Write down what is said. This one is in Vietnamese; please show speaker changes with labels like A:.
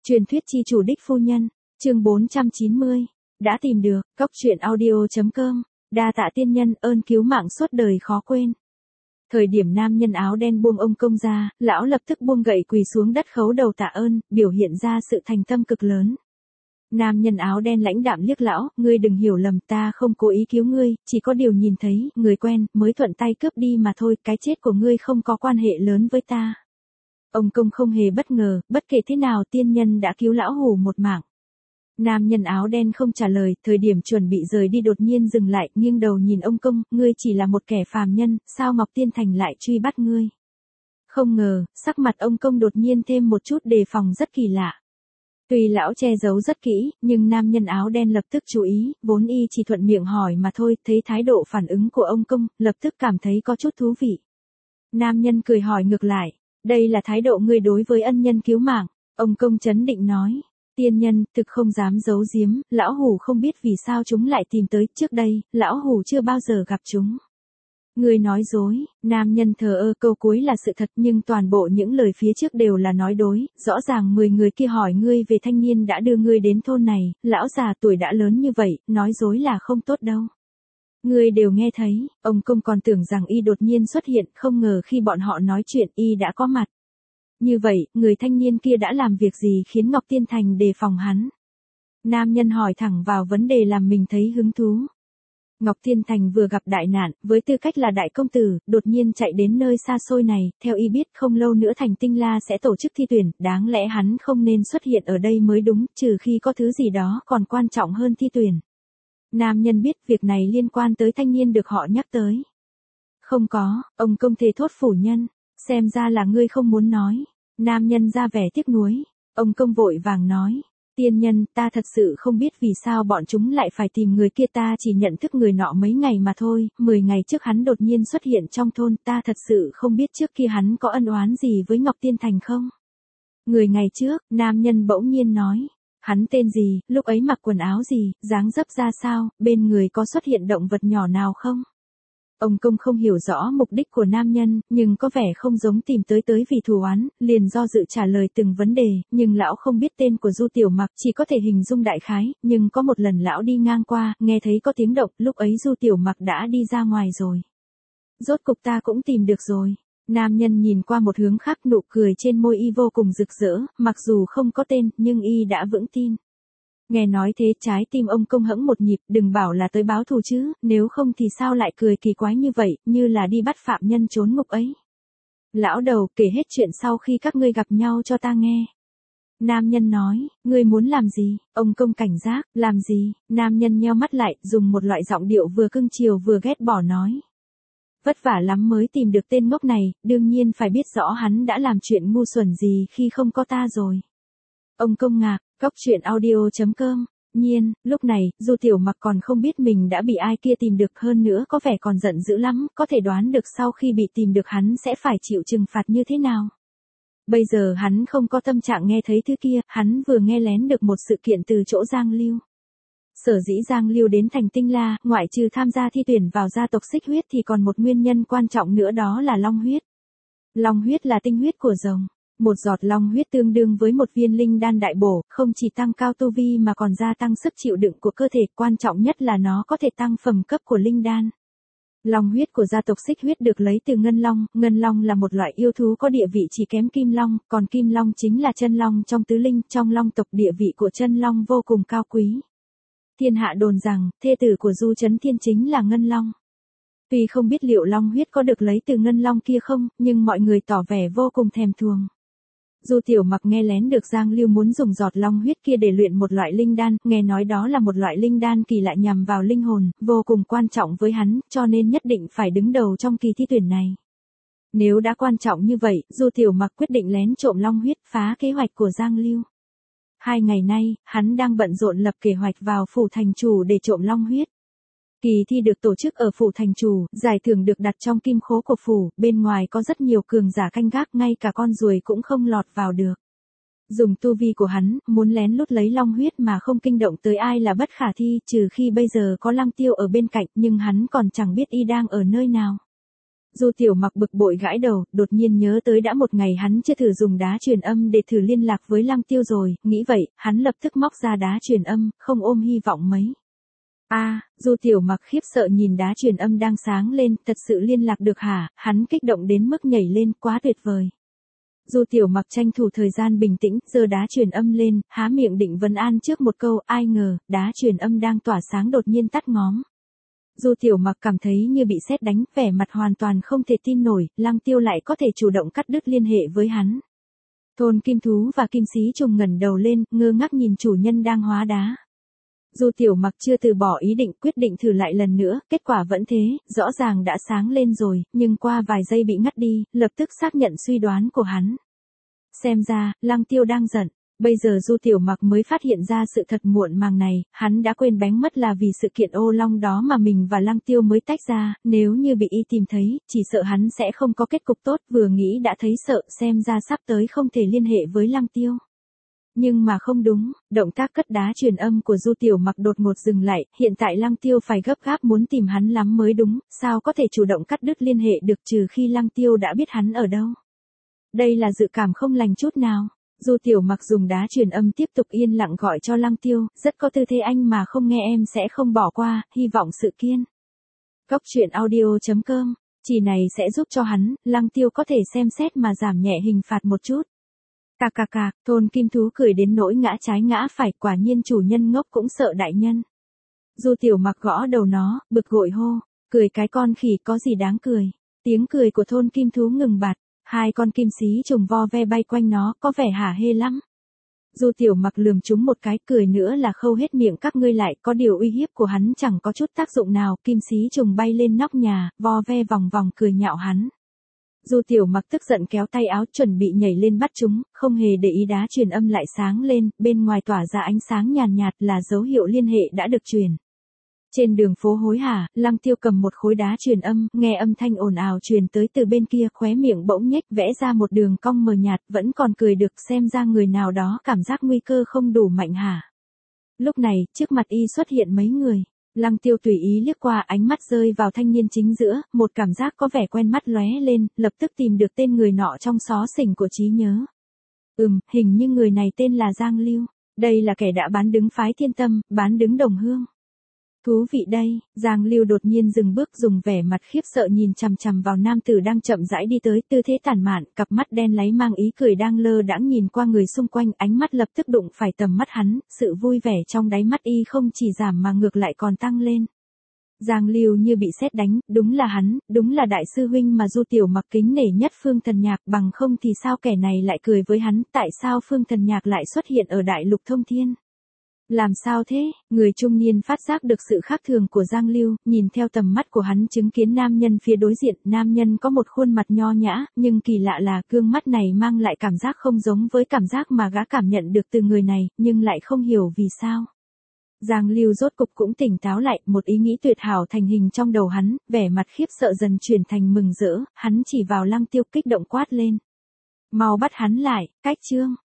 A: Truyền thuyết chi chủ đích phu nhân, chương 490. Đã tìm được, cóc truyện audio.com. Đa tạ tiên nhân, ơn cứu mạng suốt đời khó quên. Thời điểm nam nhân áo đen buông ông công ra, lão lập tức buông gậy quỳ xuống đất khấu đầu tạ ơn, biểu hiện ra sự thành tâm cực lớn. Nam nhân áo đen lãnh đạm liếc lão, ngươi đừng hiểu lầm, ta không cố ý cứu ngươi, chỉ có điều nhìn thấy, người quen, mới thuận tay cướp đi mà thôi, cái chết của ngươi không có quan hệ lớn với ta. Ông công không hề bất ngờ, bất kể thế nào tiên nhân đã cứu lão hù một mạng. Nam nhân áo đen không trả lời, thời điểm chuẩn bị rời đi đột nhiên dừng lại, nghiêng đầu nhìn ông công, ngươi chỉ là một kẻ phàm nhân, sao Ngọc Tiên Thành lại truy bắt ngươi? Không ngờ, sắc mặt ông công đột nhiên thêm một chút đề phòng rất kỳ lạ. Tuy lão che giấu rất kỹ, nhưng nam nhân áo đen lập tức chú ý, vốn y chỉ thuận miệng hỏi mà thôi, thấy thái độ phản ứng của ông công, lập tức cảm thấy có chút thú vị. Nam nhân cười hỏi ngược lại, đây là thái độ ngươi đối với ân nhân cứu mạng, ông công trấn định nói. Tiên nhân, thực không dám giấu giếm, lão hủ không biết vì sao chúng lại tìm tới, trước đây, lão hủ chưa bao giờ gặp chúng. Ngươi nói dối, nam nhân thờ ơ, câu cuối là sự thật nhưng toàn bộ những lời phía trước đều là nói dối, rõ ràng 10 người kia hỏi ngươi về thanh niên đã đưa ngươi đến thôn này, lão già tuổi đã lớn như vậy, nói dối là không tốt đâu. Ngươi đều nghe thấy, ông công còn tưởng rằng y đột nhiên xuất hiện, không ngờ khi bọn họ nói chuyện y đã có mặt. Như vậy, người thanh niên kia đã làm việc gì khiến Ngọc Tiên Thành đề phòng hắn? Nam nhân hỏi thẳng vào vấn đề làm mình thấy hứng thú. Ngọc Tiên Thành vừa gặp đại nạn, với tư cách là đại công tử, đột nhiên chạy đến nơi xa xôi này, theo y biết không lâu nữa Thành Tinh La sẽ tổ chức thi tuyển, đáng lẽ hắn không nên xuất hiện ở đây mới đúng, trừ khi có thứ gì đó còn quan trọng hơn thi tuyển. Nam nhân biết việc này liên quan tới thanh niên được họ nhắc tới. Không có, ông công thề thốt phủ nhân, xem ra là ngươi không muốn nói. Nam nhân ra vẻ tiếc nuối, ông công vội vàng nói. Tiên nhân, ta thật sự không biết vì sao bọn chúng lại phải tìm người kia, ta chỉ nhận thức người nọ mấy ngày mà thôi, 10 ngày trước hắn đột nhiên xuất hiện trong thôn, ta thật sự không biết trước kia hắn có ân oán gì với Ngọc Tiên Thành không. 10 ngày trước, nam nhân bỗng nhiên nói, hắn tên gì, lúc ấy mặc quần áo gì, dáng dấp ra sao, bên người có xuất hiện động vật nhỏ nào không? Ông công không hiểu rõ mục đích của nam nhân, nhưng có vẻ không giống tìm tới vì thù oán, liền do dự trả lời từng vấn đề, nhưng lão không biết tên của Du Tiểu Mặc, chỉ có thể hình dung đại khái, nhưng có một lần lão đi ngang qua, nghe thấy có tiếng động, lúc ấy Du Tiểu Mặc đã đi ra ngoài rồi. Rốt cục ta cũng tìm được rồi. Nam nhân nhìn qua một hướng khác, nụ cười trên môi y vô cùng rực rỡ, mặc dù không có tên, nhưng y đã vững tin. Nghe nói thế trái tim ông công hẫng một nhịp, đừng bảo là tới báo thù chứ, nếu không thì sao lại cười kỳ quái như vậy, như là đi bắt phạm nhân trốn ngục ấy. Lão đầu, kể hết chuyện sau khi các ngươi gặp nhau cho ta nghe. Nam nhân nói, ngươi muốn làm gì? Ông công cảnh giác, làm gì? Nam nhân nheo mắt lại, dùng một loại giọng điệu vừa cưng chiều vừa ghét bỏ nói. Vất vả lắm mới tìm được tên ngốc này, đương nhiên phải biết rõ hắn đã làm chuyện ngu xuẩn gì khi không có ta rồi. Ông công ngạc, cóc truyện audio.com. Nhiên, lúc này, Du Tiểu Mặc còn không biết mình đã bị ai kia tìm được, hơn nữa có vẻ còn giận dữ lắm, có thể đoán được sau khi bị tìm được hắn sẽ phải chịu trừng phạt như thế nào. Bây giờ hắn không có tâm trạng nghe thấy thứ kia, hắn vừa nghe lén được một sự kiện từ chỗ Giang Lưu. Sở dĩ Giang Lưu đến Thành Tinh La, ngoại trừ tham gia thi tuyển vào gia tộc Xích Huyết thì còn một nguyên nhân quan trọng nữa, đó là long huyết. Long huyết là tinh huyết của rồng. Một giọt long huyết tương đương với một viên linh đan đại bổ, không chỉ tăng cao tu vi mà còn gia tăng sức chịu đựng của cơ thể, quan trọng nhất là nó có thể tăng phẩm cấp của linh đan. Long huyết của gia tộc Xích Huyết được lấy từ Ngân Long là một loại yêu thú có địa vị chỉ kém Kim Long, còn Kim Long chính là chân long trong tứ linh, trong long tộc địa vị của chân long vô cùng cao quý. Thiên hạ đồn rằng, thê tử của Du Chấn Thiên chính là Ngân Long. Tuy không biết liệu long huyết có được lấy từ Ngân Long kia không, nhưng mọi người tỏ vẻ vô cùng thèm thuồng. Du Tiểu Mặc nghe lén được Giang Lưu muốn dùng giọt long huyết kia để luyện một loại linh đan, nghe nói đó là một loại linh đan kỳ lạ nhằm vào linh hồn, vô cùng quan trọng với hắn, cho nên nhất định phải đứng đầu trong kỳ thi tuyển này. Nếu đã quan trọng như vậy, Du Tiểu Mặc quyết định lén trộm long huyết, phá kế hoạch của Giang Lưu. 2 ngày nay, hắn đang bận rộn lập kế hoạch vào phủ thành chủ để trộm long huyết. Kỳ thi được tổ chức ở phủ thành chủ, giải thưởng được đặt trong kim khố của phủ, bên ngoài có rất nhiều cường giả canh gác, ngay cả con ruồi cũng không lọt vào được. Dùng tu vi của hắn, muốn lén lút lấy long huyết mà không kinh động tới ai là bất khả thi, trừ khi bây giờ có Lăng Tiêu ở bên cạnh, nhưng hắn còn chẳng biết y đang ở nơi nào. Du Tiểu Mặc bực bội gãi đầu, đột nhiên nhớ tới đã một ngày hắn chưa thử dùng đá truyền âm để thử liên lạc với Lăng Tiêu rồi, nghĩ vậy, hắn lập tức móc ra đá truyền âm, không ôm hy vọng mấy. Du Tiểu Mặc khiếp sợ nhìn đá truyền âm đang sáng lên, thật sự liên lạc được hả, hắn kích động đến mức nhảy lên, quá tuyệt vời. Du Tiểu Mặc tranh thủ thời gian bình tĩnh, giơ đá truyền âm lên, há miệng định vấn an trước một câu, ai ngờ, đá truyền âm đang tỏa sáng đột nhiên tắt ngóm. Du Tiểu Mặc cảm thấy như bị sét đánh, vẻ mặt hoàn toàn không thể tin nổi, Lăng Tiêu lại có thể chủ động cắt đứt liên hệ với hắn. Thôn Kim Thú và Kim Xí Trùng ngẩng đầu lên, ngơ ngác nhìn chủ nhân đang hóa đá. Du Tiểu Mặc chưa từ bỏ ý định, quyết định thử lại lần nữa, kết quả vẫn thế, rõ ràng đã sáng lên rồi, nhưng qua vài giây bị ngắt đi, lập tức xác nhận suy đoán của hắn. Xem ra, Lăng Tiêu đang giận. Bây giờ Du Tiểu Mặc mới phát hiện ra sự thật muộn màng này, hắn đã quên bén mất là vì sự kiện ô long đó mà mình và Lăng Tiêu mới tách ra, nếu như bị y tìm thấy, chỉ sợ hắn sẽ không có kết cục tốt, vừa nghĩ đã thấy sợ, xem ra sắp tới không thể liên hệ với Lăng Tiêu. Nhưng mà không đúng, động tác cất đá truyền âm của Du Tiểu Mặc đột ngột dừng lại, hiện tại Lăng Tiêu phải gấp gáp muốn tìm hắn lắm mới đúng, sao có thể chủ động cắt đứt liên hệ được trừ khi Lăng Tiêu đã biết hắn ở đâu. Đây là dự cảm không lành chút nào. Du Tiểu Mặc dùng đá truyền âm tiếp tục yên lặng gọi cho Lăng Tiêu, rất có tư thế anh mà không nghe em sẽ không bỏ qua, hy vọng sự kiên. Góc truyện audio.com, chỉ này sẽ giúp cho hắn, Lăng Tiêu có thể xem xét mà giảm nhẹ hình phạt một chút. Cà, Thôn Kim Thú cười đến nỗi ngã trái ngã phải, quả nhiên chủ nhân ngốc cũng sợ đại nhân. Du Tiểu Mặc gõ đầu nó, bực gội hô, cười cái con khỉ có gì đáng cười. Tiếng cười của Thôn Kim Thú ngừng bặt. Hai con kim xí trùng vo ve bay quanh nó, có vẻ hả hê lắm. Du Tiểu Mặc lườm chúng một cái, cười nữa là khâu hết miệng các ngươi lại, có điều uy hiếp của hắn chẳng có chút tác dụng nào, kim xí trùng bay lên nóc nhà, vo ve vòng vòng cười nhạo hắn. Du Tiểu Mặc tức giận kéo tay áo chuẩn bị nhảy lên bắt chúng, không hề để ý đá truyền âm lại sáng lên, bên ngoài tỏa ra ánh sáng nhàn nhạt là dấu hiệu liên hệ đã được truyền. Trên đường phố hối hả, Lăng Tiêu cầm một khối đá truyền âm, nghe âm thanh ồn ào truyền tới từ bên kia, khóe miệng bỗng nhếch vẽ ra một đường cong mờ nhạt, vẫn còn cười được, xem ra người nào đó cảm giác nguy cơ không đủ mạnh hả. Lúc này, trước mặt y xuất hiện mấy người. Lăng Tiêu tùy ý liếc qua, ánh mắt rơi vào thanh niên chính giữa, một cảm giác có vẻ quen mắt lóe lên, lập tức tìm được tên người nọ trong xó xỉnh của trí nhớ. Hình như người này tên là Giang Lưu. Đây là kẻ đã bán đứng phái Thiên Tâm, bán đứng Đồng Hương. Thú vị đây, Giang Lưu đột nhiên dừng bước, dùng vẻ mặt khiếp sợ nhìn chằm chằm vào nam tử đang chậm rãi đi tới, tư thế tản mạn, cặp mắt đen láy mang ý cười đang lơ đãng nhìn qua người xung quanh, ánh mắt lập tức đụng phải tầm mắt hắn, sự vui vẻ trong đáy mắt y không chỉ giảm mà ngược lại còn tăng lên. Giang Lưu như bị sét đánh, đúng là hắn, đúng là đại sư huynh mà Du Tiểu Mặc kính nể nhất Phương Thần Nhạc, bằng không thì sao kẻ này lại cười với hắn, tại sao Phương Thần Nhạc lại xuất hiện ở Đại Lục Thông Thiên? Làm sao thế? Người trung niên phát giác được sự khác thường của Giang Lưu, nhìn theo tầm mắt của hắn chứng kiến nam nhân phía đối diện, nam nhân có một khuôn mặt nho nhã, nhưng kỳ lạ là gương mắt này mang lại cảm giác không giống với cảm giác mà gã cảm nhận được từ người này, nhưng lại không hiểu vì sao. Giang Lưu rốt cục cũng tỉnh táo lại, một ý nghĩ tuyệt hảo thành hình trong đầu hắn, vẻ mặt khiếp sợ dần chuyển thành mừng rỡ, hắn chỉ vào Lăng Tiêu kích động quát lên. Mau bắt hắn lại, cách chương.